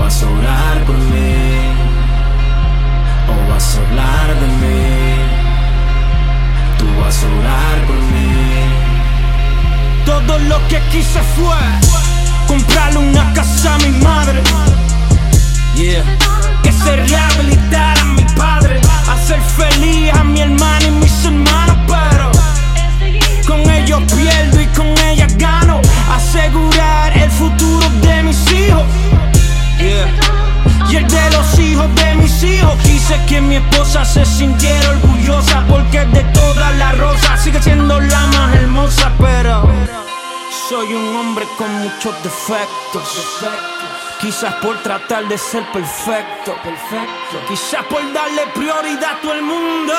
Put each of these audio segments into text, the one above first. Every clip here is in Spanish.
vas a orar por mí, o vas a hablar de mí. Tú vas a orar por mí. Todo lo que quise fue comprarle una casa a mi madre, Yeah. que se rehabilitara a mi padre, hacer feliz a mi hermana y mis hermanos. Pero con ellos pierdo y con ellas gano, asegurar el futuro de mis hijos, Yeah. y el de los hijos de mis hijos. Quise que mi esposa se sintiera orgullosa, porque de todas las rosas sigue siendo la más hermosa. Pero soy un hombre con muchos defectos, quizás por tratar de ser perfecto, quizás por darle prioridad a todo el mundo,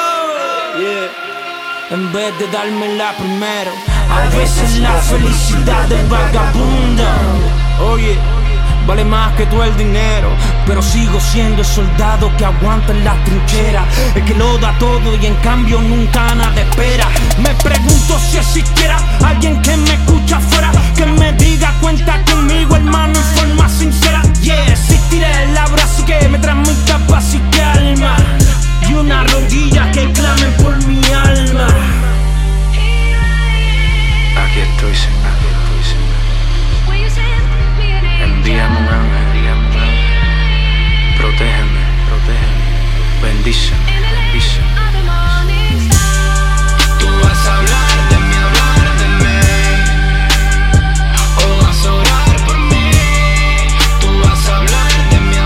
en vez de dármela primero. A veces la felicidad es vagabunda. Oye, vale más que todo el dinero, pero sigo siendo el soldado que aguanta en la trinchera, el que lo da todo y en cambio nunca nada espera. Me pregunto si existiera alguien que me escucha afuera, que me diga cuenta conmigo, hermano, en forma sincera. Yeah, existirá el abrazo que me transmita paz y calma, y una rodilla que clame por mi alma. Aquí estoy, Señor. Envíame un ángel, protégeme, bendíceme. Tú vas a hablar de mí, o vas a orar por mí. Tú vas a hablar de mí,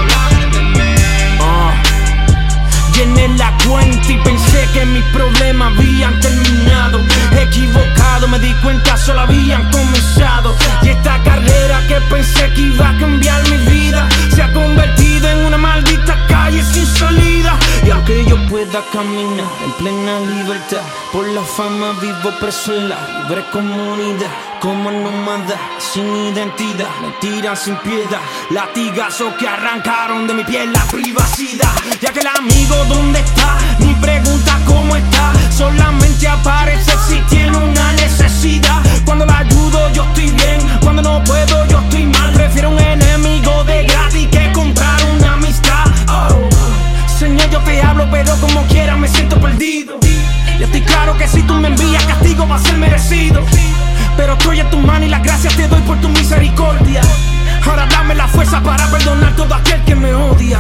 Llené la cuenta y pensé que mis problemas habían terminado. Equivocado, me di cuenta solo habían comenzado. Y esta carrera que pensé que iba a cambiar mi vida se ha convertido en una maldita calle sin salida. Y aunque yo pueda caminar en plena libertad, por la fama vivo preso en la libre comunidad, como nómada sin identidad, mentiras sin piedad, latigazos que arrancaron de mi piel la privacidad. Ya que el amigo ¿dónde está? Ni pregunta cómo está, solamente aparece si tiene una necesidad. Cuando la ayudo yo estoy bien, cuando no puedo yo estoy mal. Prefiero un enemigo de gratis que comprar una amistad. Oh, Señor, yo te hablo pero como quiera me siento perdido. Y estoy claro que si tú me envías castigo va a ser merecido, pero estoy en tu mano y las gracias te doy por tu misericordia. Ahora dame la fuerza para perdonar todo aquel que me odia.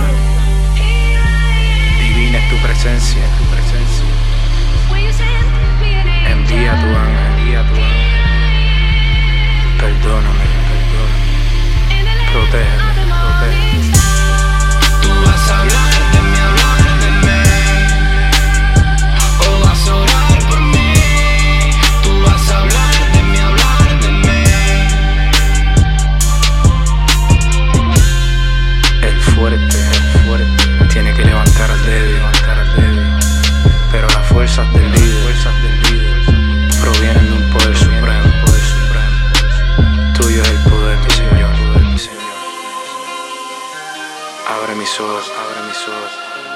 Divina es tu presencia. Envía tu ángel, perdóname, protégeme. tú vas a hablar de mí, o vas a orar por mí. Tú vas a hablar de mí, El fuerte tiene que levantar al débil, pero las fuerzas del líder provienen de un poder supremo. Tuyo es el poder, mi Señor. Abre mis ojos.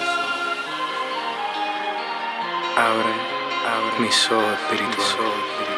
Abre mis ojos espirituales.